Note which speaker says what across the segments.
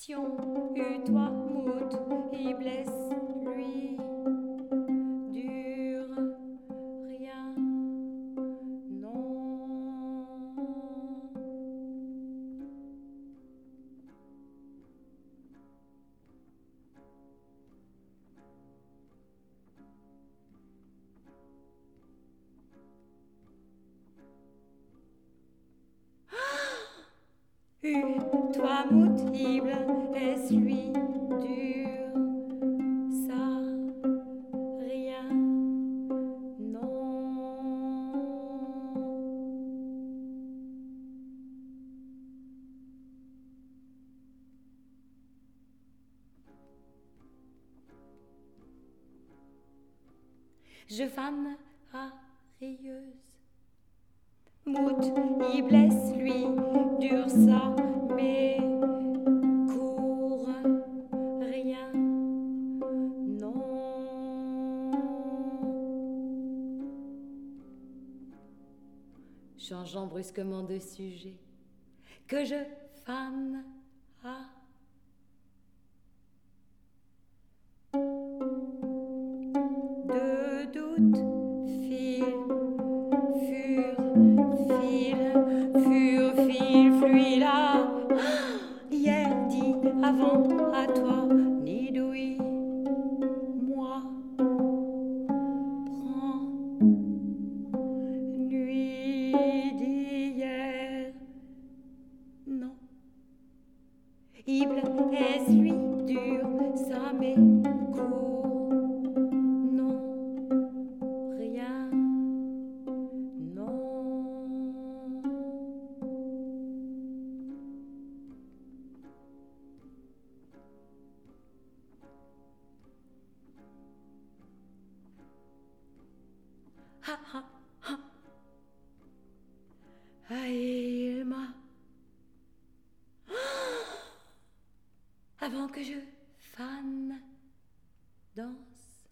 Speaker 1: toi, moute, et blesse, lui, dure, rien, non. Toi, moutible, est-ce lui, dur, ça, rien, non. Je fanne rieuse. Moute, il blesse lui, dur ça, mais court, rien, non. Changeant brusquement de sujet, que je fanne de doute, fil, fluit là. Hier dit avant à toi, ni douille, moi, prends, nuit d'hier, non. Ible est lui dur, ça m'est court, non, rien, non. Ha ha ha. Aïlma. Avant que je fanne, danse.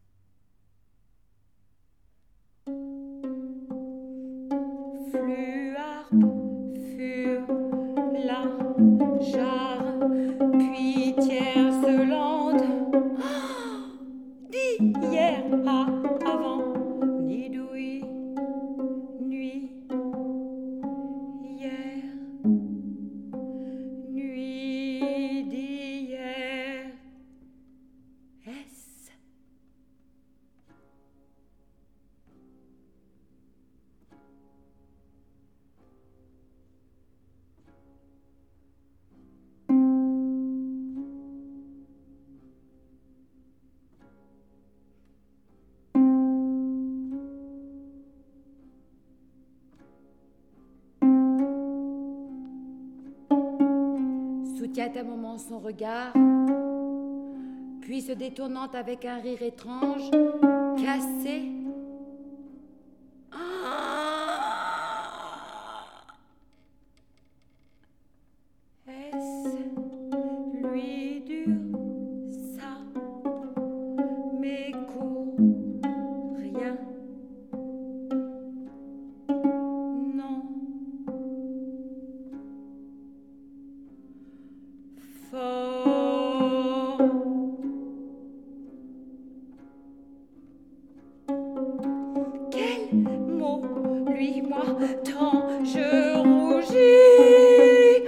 Speaker 1: Fluarpe, fur, la, jarre, puis tierce lente. D'hier à avant, ni douille, nuit, hier, nuit d'hier, est-ce soutient un moment son regard, puis se détournant avec un rire étrange, cassé. Est-ce lui dur, ça, mais court, rien, non. Fort. Quel mot, lui, moi, tant je rougis.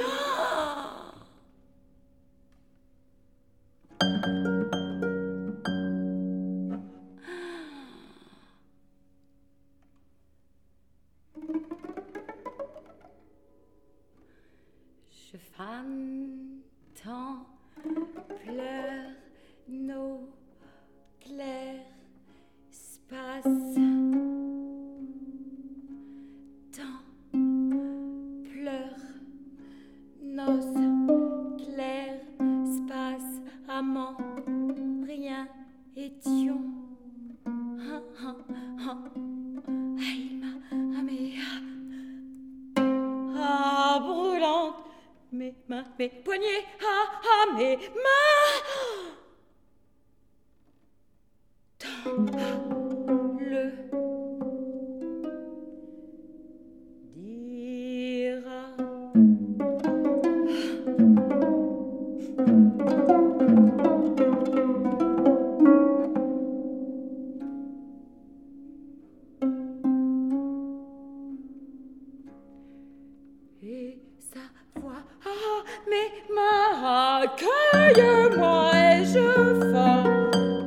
Speaker 1: Je fanne tant, pleure nos clairs spaces. Tant, pleure nos clairs spaces. Amant, rien étions. Aïlma, améa. Ah, brûlante, mes mains, mes poignets, mes mains. Tant le dira. Et sa voix, ah, mes mains, accueille-moi et je fors.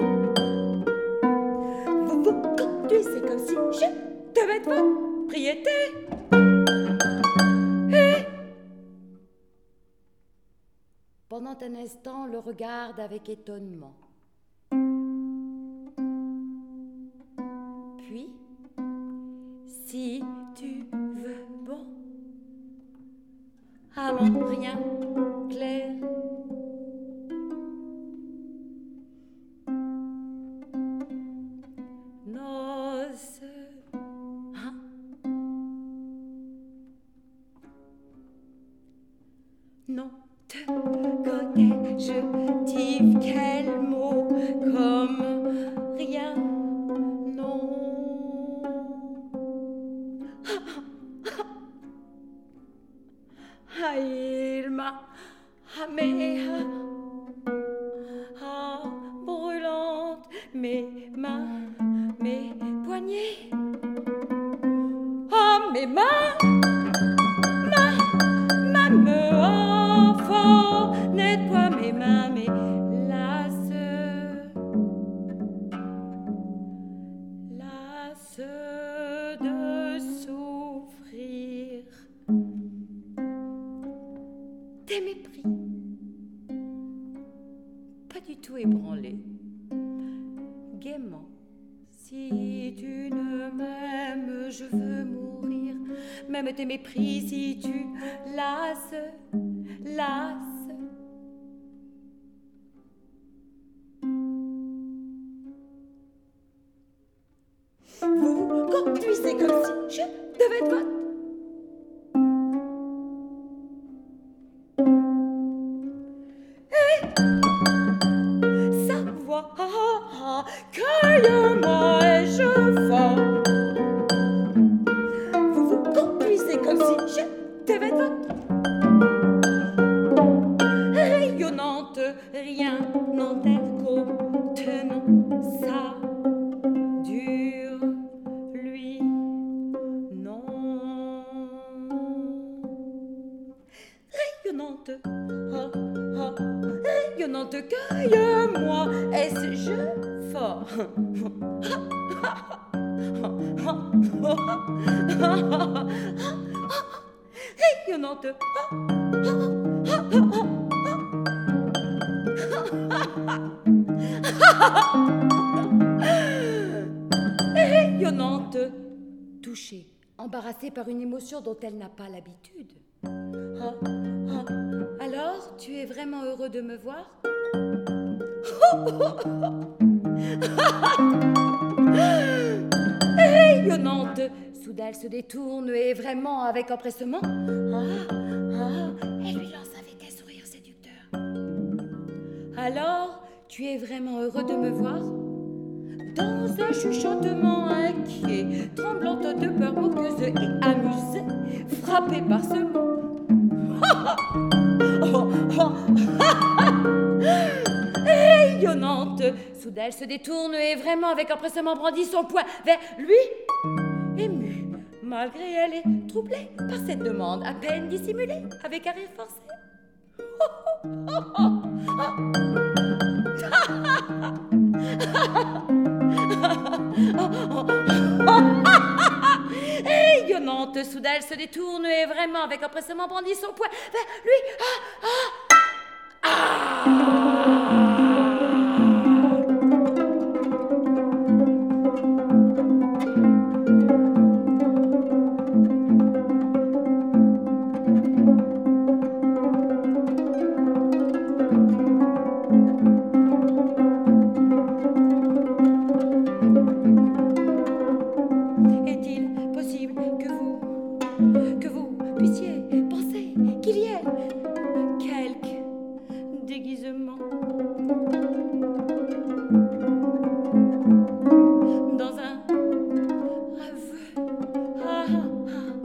Speaker 1: Vous conduisez comme si je devais être votre propriété. Et pendant un instant, le regarde avec étonnement. Puis, si tu veux, bon, à mon rien clair. Noces, hein? Non, te connais-je, dis quel mot comme rien, non. Ah, il m'a amé, brûlante, mes mains, mes poignets, mes mains, même enfant, nettoie mes mains, mes lasses de souffrir. Des mépris, pas du tout ébranlés, gaiement. Si tu ne m'aimes, je veux mourir. Même tes mépris, si tu lasses. Vous conduisez comme si je devais être votre. Et sa voix, cueille-moi et je fors. Vous conduisez comme si je devais être votre. Rayonnante, rien n'enterre contenant ça. Lui, non. Rayonnante, rayonnante, cueille-moi, est-ce je fort? Rayonnante, rayonnante, touchée, embarrassée par une émotion dont elle n'a pas l'habitude. Alors, tu es vraiment heureux de me voir? Rayonnante, soudain elle se détourne et vraiment avec empressement. Elle lui lance avec un sourire séducteur. Alors, tu es vraiment heureux de me voir? Dans un chuchotement inquiet, tremblante de peur, moqueuse et amusée, frappée par ce mot. Rayonnante, soudain elle se détourne et vraiment avec empressement brandit son poing vers lui. Émue, malgré elle est troublée par cette demande à peine dissimulée, avec un rire forcé. Rayonnante, soudain elle se détourne et vraiment avec empressement brandit son poing vers lui. Est-il possible que vous puissiez penser qu'il y ait quelque déguisement dans un aveu?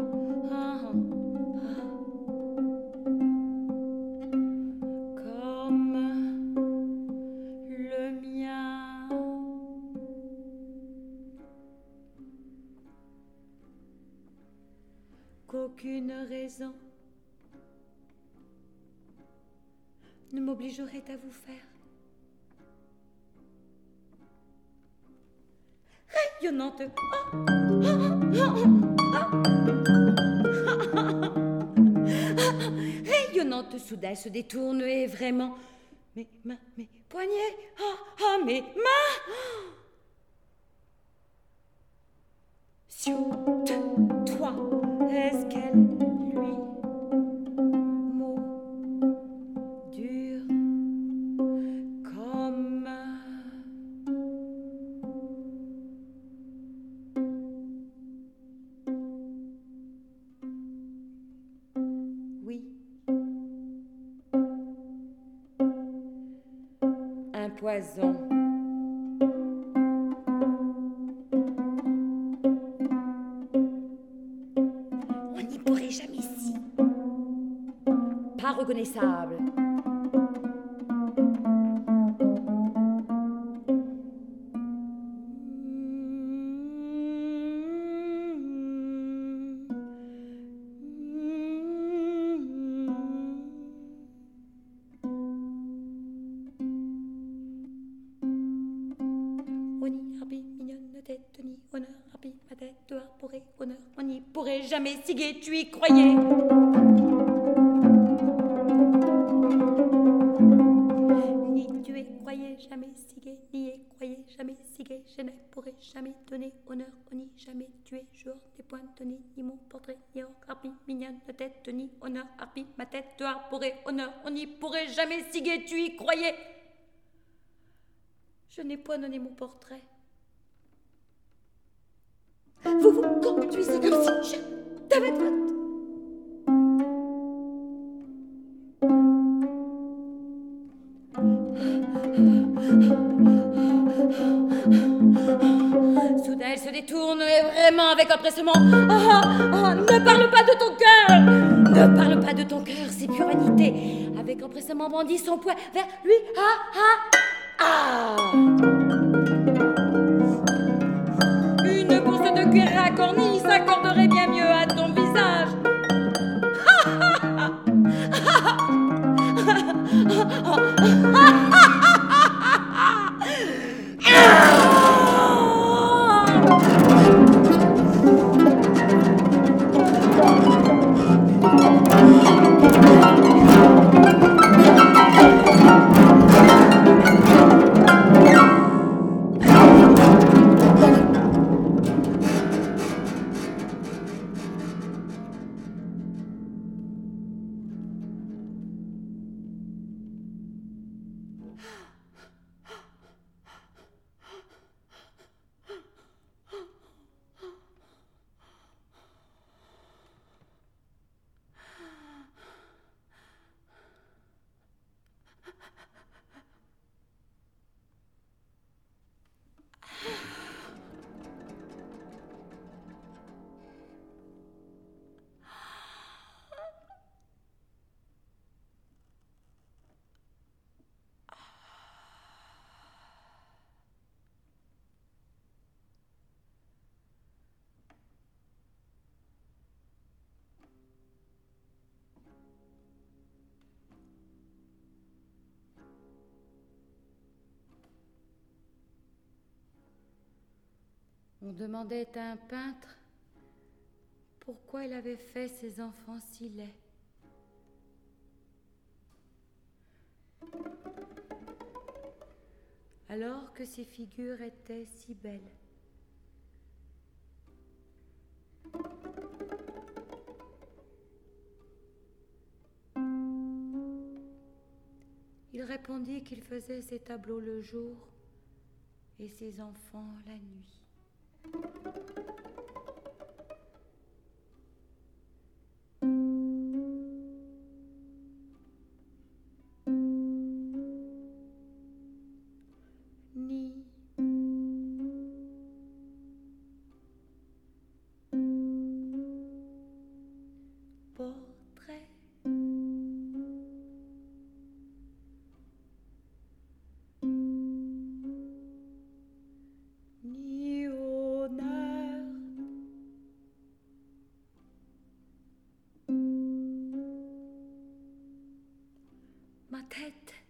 Speaker 1: Comme ne m'obligerait à vous faire. Rayonnante. Rayonnante soudain se détourne et vraiment. Mes mains, mes poignets, mes mains. Sur toi, est-ce qu'elle lui mot dur comme oui, un poison. On n'y pourrait jamais ici. Pas reconnaissable. On n'y pourrait jamais siguer, tu y croyais. Ni tu y croyais jamais siguer, ni y croyais jamais siguer. Je ne pourrais jamais donner honneur, on n'y jamais tué. Jour des pointes, ni mon portrait, ni harpie mignonne de tête, ni honneur, harpie, ma tête, te pourrait honneur, on n'y pourrait jamais siguer, tu y croyais. Je n'ai point donné mon portrait. Vous conduisez comme si je t'avais droite. Soudain, elle se détourne et vraiment avec empressement. Ne parle pas de ton cœur. Ne parle pas de ton cœur, c'est pure vanité. Avec empressement brandit son poing vers lui. Une bourse de cuir racornie s'accorderait bien mieux à ton visage. On demandait à un peintre pourquoi il avait fait ses enfants si laids. Alors que ses figures étaient si belles. Il répondit qu'il faisait ses tableaux le jour et ses enfants la nuit. Ni portrait, ni honneur. tête.